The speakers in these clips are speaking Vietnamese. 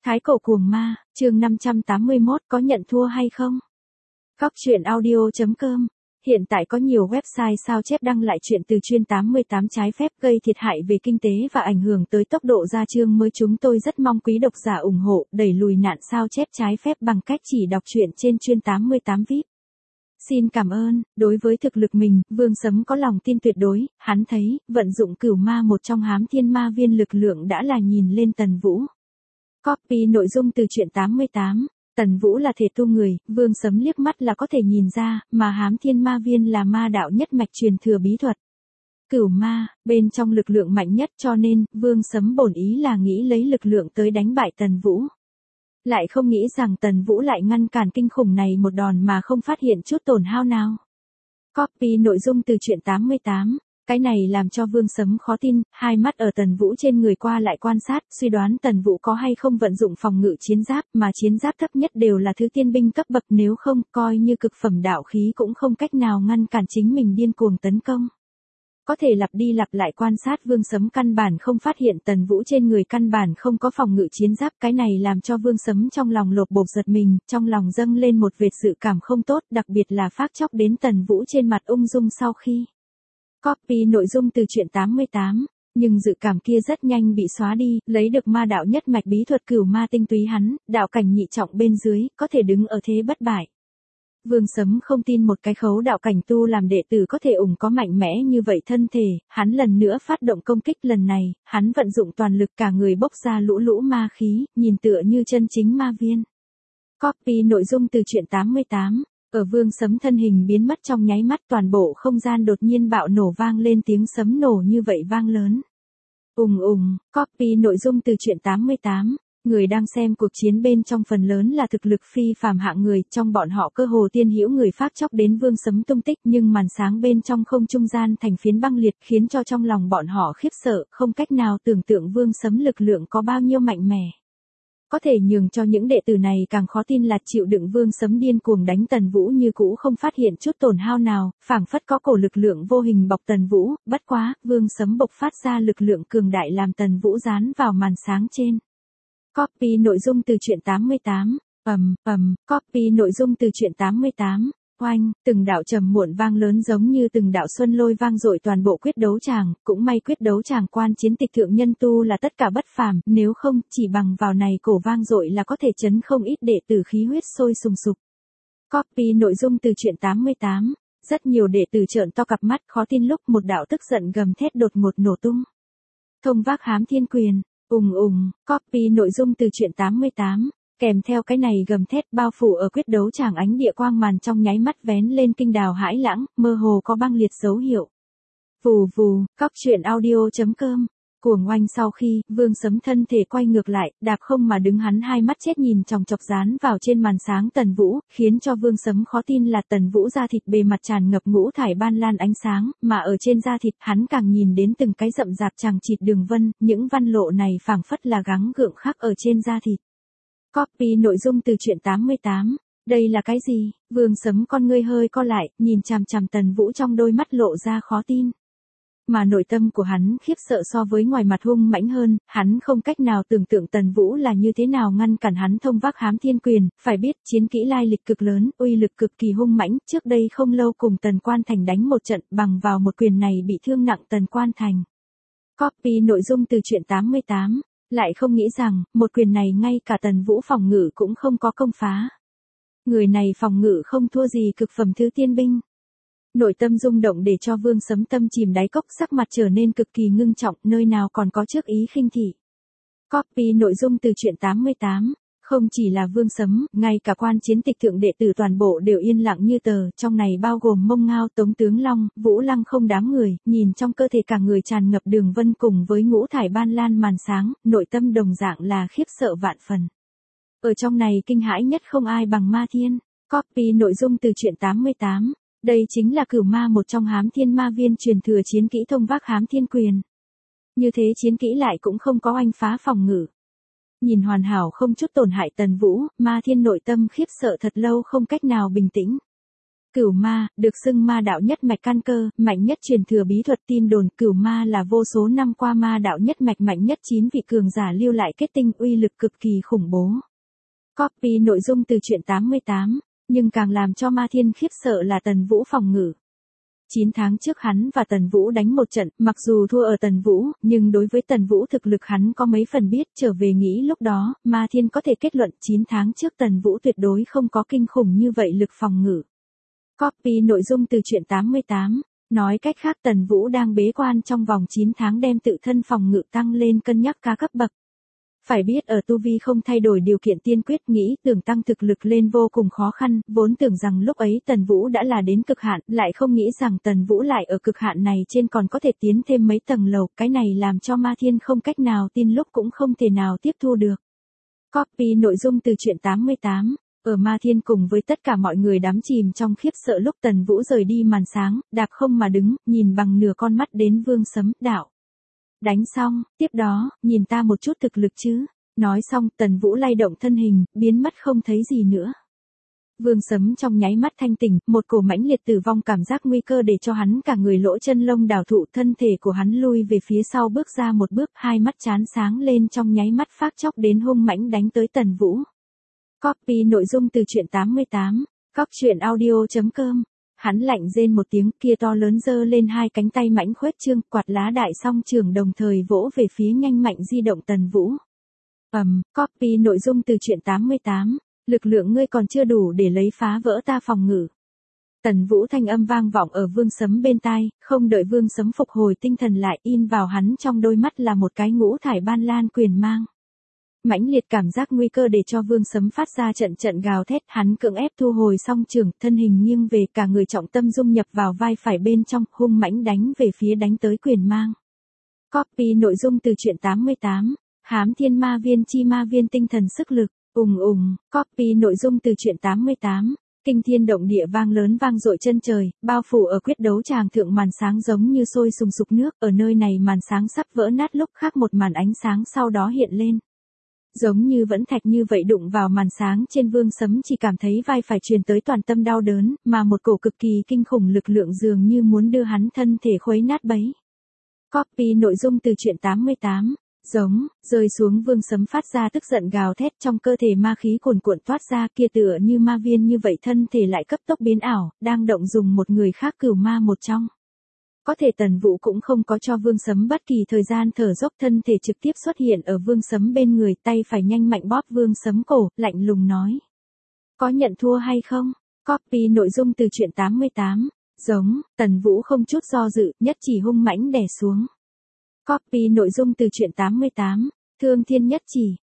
Thái cổ cuồng ma, chương 581 có nhận thua hay không? Góc truyện audio.com. Hiện tại có nhiều website sao chép đăng lại chuyện từ chuyên 88 trái phép gây thiệt hại về kinh tế và ảnh hưởng tới tốc độ ra chương mới. Chúng tôi rất mong quý độc giả ủng hộ đẩy lùi nạn sao chép trái phép bằng cách chỉ đọc truyện trên chuyên 88 VIP. Xin cảm ơn. Đối với thực lực mình, Vương Sấm có lòng tin tuyệt đối. Hắn thấy, vận dụng cửu ma một trong hám thiên ma viên lực lượng đã là nhìn lên Tần Vũ. Copy nội dung từ truyện 88. Tần Vũ là thể tu người, Vương Sấm liếc mắt là có thể nhìn ra, mà hám thiên ma viên là ma đạo nhất mạch truyền thừa bí thuật. Cửu ma, bên trong lực lượng mạnh nhất, cho nên, Vương Sấm bổn ý là nghĩ lấy lực lượng tới đánh bại Tần Vũ. Lại không nghĩ rằng Tần Vũ lại ngăn cản kinh khủng này một đòn mà không phát hiện chút tổn hao nào. Copy nội dung từ truyện 88. Cái này làm cho Vương Sấm khó tin, hai mắt ở Tần Vũ trên người qua lại quan sát, suy đoán Tần Vũ có hay không vận dụng phòng ngự chiến giáp, mà chiến giáp thấp nhất đều là thứ tiên binh cấp bậc, nếu không, coi như cực phẩm đạo khí cũng không cách nào ngăn cản chính mình điên cuồng tấn công. Có thể lặp đi lặp lại quan sát, Vương Sấm căn bản không phát hiện Tần Vũ trên người căn bản không có phòng ngự chiến giáp. Cái này làm cho Vương Sấm trong lòng lột bột giật mình, trong lòng dâng lên một vệt dự cảm không tốt, đặc biệt là phát chóc đến Tần Vũ trên mặt ung dung sau khi. Copy nội dung từ truyện 88. Nhưng dự cảm kia rất nhanh bị xóa đi, lấy được ma đạo nhất mạch bí thuật cửu ma tinh túy hắn, đạo cảnh nhị trọng bên dưới, có thể đứng ở thế bất bại. Vương Sấm không tin một cái khấu đạo cảnh tu làm đệ tử có thể có mạnh mẽ như vậy thân thể, hắn lần nữa phát động công kích. Lần này, hắn vận dụng toàn lực, cả người bốc ra lũ lũ ma khí, nhìn tựa như chân chính ma viên. Copy nội dung từ truyện 88. Ở Vương Sấm thân hình biến mất trong nháy mắt, toàn bộ không gian đột nhiên bạo nổ, vang lên tiếng sấm nổ như vậy vang lớn. Copy nội dung từ truyện 88. Người đang xem cuộc chiến bên trong phần lớn là thực lực phi phàm hạng người, trong bọn họ cơ hồ tiên hữu người phát chóc đến Vương Sấm tung tích, nhưng màn sáng bên trong không trung gian thành phiến băng liệt, khiến cho trong lòng bọn họ khiếp sợ, không cách nào tưởng tượng Vương Sấm lực lượng có bao nhiêu mạnh mẽ. Có thể nhường cho những đệ tử này càng khó tin là chịu đựng Vương Sấm điên cuồng đánh Tần Vũ như cũ không phát hiện chút tổn hao nào, phảng phất có cổ lực lượng vô hình bọc Tần Vũ, bất quá, Vương Sấm bộc phát ra lực lượng cường đại làm Tần Vũ dán vào màn sáng trên. Copy nội dung từ truyện 88. Copy nội dung từ truyện 88. Oanh, từng đạo trầm muộn vang lớn giống như từng đạo xuân lôi vang dội toàn bộ quyết đấu tràng, cũng may quyết đấu tràng quan chiến tịch thượng nhân tu là tất cả bất phàm, nếu không, chỉ bằng vào này cổ vang dội là có thể chấn không ít đệ tử khí huyết sôi sùng sục. Copy nội dung từ truyện 88. Rất nhiều đệ tử trợn to cặp mắt khó tin lúc một đạo tức giận gầm thét đột ngột nổ tung. Thông vác hám thiên quyền. Copy nội dung từ truyện 88. Kèm theo cái này gầm thét bao phủ ở quyết đấu tràng, ánh địa quang màn trong nháy mắt vén lên kinh đào hãi lãng, mơ hồ có băng liệt dấu hiệu. Vù vù, góc truyện audio.com. Cuồng oanh sau khi, Vương Sấm thân thể quay ngược lại, đạp không mà đứng, hắn hai mắt chết nhìn chòng chọc dán vào trên màn sáng Tần Vũ, khiến cho Vương Sấm khó tin là Tần Vũ da thịt bề mặt tràn ngập ngũ thải ban lan ánh sáng, mà ở trên da thịt hắn càng nhìn đến từng cái rậm rạp chằng chịt đường vân, những văn lộ này phảng phất là gắng gượng khắc ở trên da thịt. Copy nội dung từ truyện 88. Đây là cái gì? Vương Sấm con ngươi hơi co lại, nhìn chằm chằm Tần Vũ trong đôi mắt lộ ra khó tin. Mà nội tâm của hắn khiếp sợ so với ngoài mặt hung mãnh hơn, hắn không cách nào tưởng tượng Tần Vũ là như thế nào ngăn cản hắn thông vác hám thiên quyền, phải biết chiến kỹ lai lịch cực lớn, uy lực cực kỳ hung mãnh, trước đây không lâu cùng Tần Quan Thành đánh một trận, bằng vào một quyền này bị thương nặng Tần Quan Thành. Copy nội dung từ truyện 88. Lại không nghĩ rằng, một quyền này ngay cả Tần Vũ phòng ngự cũng không có công phá. Người này phòng ngự không thua gì cực phẩm thứ tiên binh. Nội tâm rung động để cho Vương Sấm tâm chìm đáy cốc, sắc mặt trở nên cực kỳ ngưng trọng, nơi nào còn có trước ý khinh thị. Copy nội dung từ truyện 88. Không chỉ là Vương Sấm, ngay cả quan chiến tịch thượng đệ tử toàn bộ đều yên lặng như tờ, trong này bao gồm Mông Ngao, Tống Tướng Long, Vũ Lăng không đám người, nhìn trong cơ thể cả người tràn ngập đường vân cùng với ngũ thải ban lan màn sáng, nội tâm đồng dạng là khiếp sợ vạn phần. Ở trong này kinh hãi nhất không ai bằng Ma Thiên. Copy nội dung từ truyện 88. Đây chính là cửu ma một trong hám thiên ma viên truyền thừa chiến kỹ thông vác hám thiên quyền. Như thế chiến kỹ lại cũng không có oanh phá phòng ngự. Nhìn hoàn hảo không chút tổn hại Tần Vũ, Ma Thiên nội tâm khiếp sợ thật lâu không cách nào bình tĩnh. Cửu ma, được xưng ma đạo nhất mạch căn cơ, mạnh nhất truyền thừa bí thuật tin đồn, cửu ma là vô số năm qua ma đạo nhất mạch mạnh nhất 9 vị cường giả lưu lại kết tinh uy lực cực kỳ khủng bố. Copy nội dung từ truyện 88, nhưng càng làm cho Ma Thiên khiếp sợ là Tần Vũ phòng ngự. 9 tháng trước hắn và Tần Vũ đánh một trận, mặc dù thua ở Tần Vũ, nhưng đối với Tần Vũ thực lực hắn có mấy phần biết, trở về nghĩ lúc đó, Ma Thiên có thể kết luận 9 tháng trước Tần Vũ tuyệt đối không có kinh khủng như vậy lực phòng ngự. Copy nội dung từ truyện 88, nói cách khác Tần Vũ đang bế quan trong vòng 9 tháng đem tự thân phòng ngự tăng lên cân nhắc ca cấp bậc. Phải biết ở tu vi không thay đổi điều kiện tiên quyết nghĩ tưởng tăng thực lực lên vô cùng khó khăn, vốn tưởng rằng lúc ấy Tần Vũ đã là đến cực hạn, lại không nghĩ rằng Tần Vũ lại ở cực hạn này trên còn có thể tiến thêm mấy tầng lầu, cái này làm cho Ma Thiên không cách nào tin lúc cũng không thể nào tiếp thu được. Copy nội dung từ truyện 88. Ở Ma Thiên cùng với tất cả mọi người đắm chìm trong khiếp sợ lúc Tần Vũ rời đi màn sáng, đạp không mà đứng, nhìn bằng nửa con mắt đến Vương Sấm, đạo. Đánh xong, tiếp đó, nhìn ta một chút thực lực chứ. Nói xong, Tần Vũ lay động thân hình, biến mất không thấy gì nữa. Vương Sấm trong nháy mắt thanh tỉnh, một cổ mãnh liệt tử vong cảm giác nguy cơ để cho hắn cả người lỗ chân lông đảo thụ, thân thể của hắn lui về phía sau bước ra một bước, hai mắt chán sáng lên trong nháy mắt phát chóc đến hung mãnh đánh tới Tần Vũ. Copy nội dung từ truyện 88, coctruyện.audio.com. Hắn lạnh rên một tiếng, kia to lớn giơ lên hai cánh tay mãnh khuếch trương, quạt lá đại song trường đồng thời vỗ về phía nhanh mạnh di động Tần Vũ. Copy nội dung từ truyện 88, lực lượng ngươi còn chưa đủ để lấy phá vỡ ta phòng ngự. Tần Vũ thanh âm vang vọng ở Vương Sấm bên tai, không đợi Vương Sấm phục hồi tinh thần lại, in vào hắn trong đôi mắt là một cái ngũ thải ban lan quyền mang. Mãnh liệt cảm giác nguy cơ để cho Vương Sấm phát ra trận trận gào thét, hắn cưỡng ép thu hồi song trường, thân hình nghiêng về, cả người trọng tâm dung nhập vào vai phải bên trong, hung mãnh đánh về phía đánh tới quyền mang. Copy nội dung từ truyện 88, Hám Thiên Ma Viên chi ma viên tinh thần sức lực, Copy nội dung từ truyện 88. Kinh thiên động địa vang lớn vang dội chân trời, bao phủ ở quyết đấu tràng thượng màn sáng giống như sôi sùng sục nước, ở nơi này màn sáng sắp vỡ nát lúc khác một màn ánh sáng sau đó hiện lên. Giống như vẫn thạch như vậy đụng vào màn sáng trên Vương Sấm chỉ cảm thấy vai phải truyền tới toàn tâm đau đớn, mà một cổ cực kỳ kinh khủng lực lượng dường như muốn đưa hắn thân thể khuấy nát bấy. Copy nội dung từ truyện 88, giống, rơi xuống Vương Sấm phát ra tức giận gào thét trong cơ thể ma khí cuồn cuộn toát ra kia tựa như ma viên như vậy thân thể lại cấp tốc biến ảo, đang động dùng một người khác cửu ma một trong. Có thể Tần Vũ cũng không có cho Vương Sấm bất kỳ thời gian thở dốc, thân thể trực tiếp xuất hiện ở Vương Sấm bên người, tay phải nhanh mạnh bóp Vương Sấm cổ, lạnh lùng nói. Có nhận thua hay không? Copy nội dung từ truyện 88, giống, Tần Vũ không chút do dự, nhất chỉ hung mãnh đè xuống. Copy nội dung từ truyện 88, Thương Thiên nhất chỉ,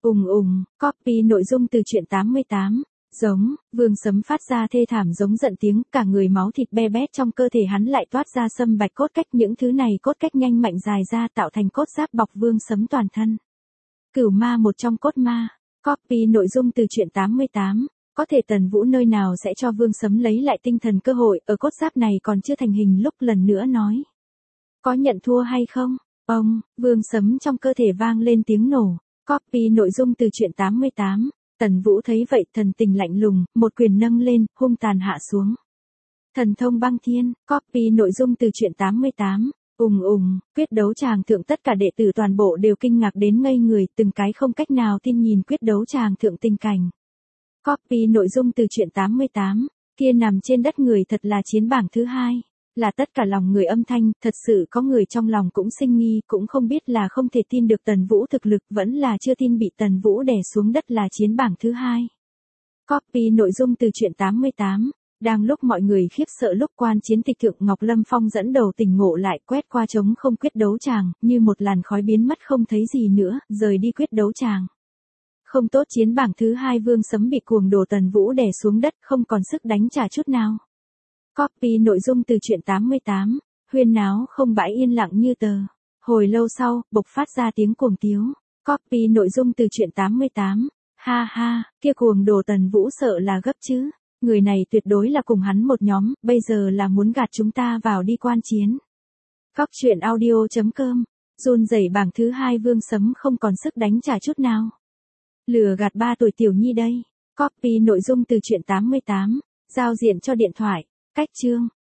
Copy nội dung từ truyện 88. Giống, Vương Sấm phát ra thê thảm giống giận tiếng, cả người máu thịt be bét trong cơ thể hắn lại toát ra sâm bạch cốt cách, những thứ này cốt cách nhanh mạnh dài ra tạo thành cốt giáp bọc Vương Sấm toàn thân. Cửu ma một trong cốt ma. Copy nội dung từ truyện 88, có thể Tần Vũ nơi nào sẽ cho Vương Sấm lấy lại tinh thần cơ hội, ở cốt giáp này còn chưa thành hình lúc lần nữa nói. Có nhận thua hay không? Vương Sấm trong cơ thể vang lên tiếng nổ. Copy nội dung từ truyện 88. Tần Vũ thấy vậy thần tình lạnh lùng, một quyền nâng lên, hung tàn hạ xuống. Thần thông băng thiên, copy nội dung từ truyện 88. Quyết đấu tràng thượng tất cả đệ tử toàn bộ đều kinh ngạc đến ngây người, từng cái không cách nào tin nhìn quyết đấu tràng thượng tình cảnh. Copy nội dung từ truyện 88. Kia nằm trên đất người thật là chiến bảng thứ hai. Là tất cả lòng người âm thanh, thật sự có người trong lòng cũng sinh nghi, cũng không biết là không thể tin được Tần Vũ thực lực, vẫn là chưa tin bị Tần Vũ đè xuống đất là chiến bảng thứ hai. Copy nội dung từ truyện 88. Đang lúc mọi người khiếp sợ lúc quan chiến tịch thượng Ngọc Lâm Phong dẫn đầu tỉnh ngộ lại, quét qua trống không quyết đấu tràng, như một làn khói biến mất không thấy gì nữa, rời đi quyết đấu tràng. Không tốt, chiến bảng thứ hai Vương Sấm bị cuồng đồ Tần Vũ đè xuống đất, không còn sức đánh trả chút nào. Copy nội dung từ truyện 88, huyên náo không bãi yên lặng như tờ. Hồi lâu sau, bộc phát ra tiếng cuồng tiếu. Copy nội dung từ truyện 88, ha ha, kia cuồng đồ Tần Vũ sợ là gấp chứ. Người này tuyệt đối là cùng hắn một nhóm, bây giờ là muốn gạt chúng ta vào đi quan chiến. Coctruyện.audio.com, run rẩy bảng thứ hai Vương Sấm không còn sức đánh trả chút nào. Lừa gạt 3 tuổi tiểu nhi đây. Copy nội dung từ truyện 88, giao diện cho điện thoại. cách chương.